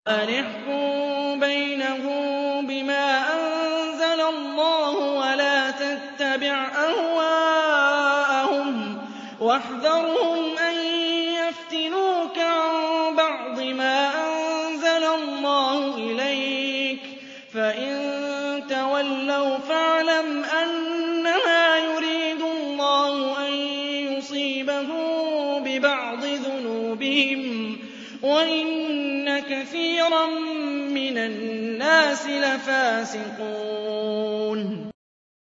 أَنِ احْكُم بَيْنَهُم بِمَا أَنزَلَ اللَّهُ وَلَا تَتَّبِعْ أَهْوَاءَهُمْ وَاحْذَرْهُمْ أَن يَفْتِنُوكَ عَن بَعْضِ مَا أَنزَلَ اللَّهُ إِلَيْكَ ۖ فَإِن تَوَلَّوْا فَاعْلَمْ أَنَّمَا يُرِيدُ اللَّهُ أَن يُصِيبَهُم بِبَعْضِ ذُنُوبِهِمْ ۗ وَإِنَّ كَثِيرًا مِّنَ النَّاسِ لَفَاسِقُونَ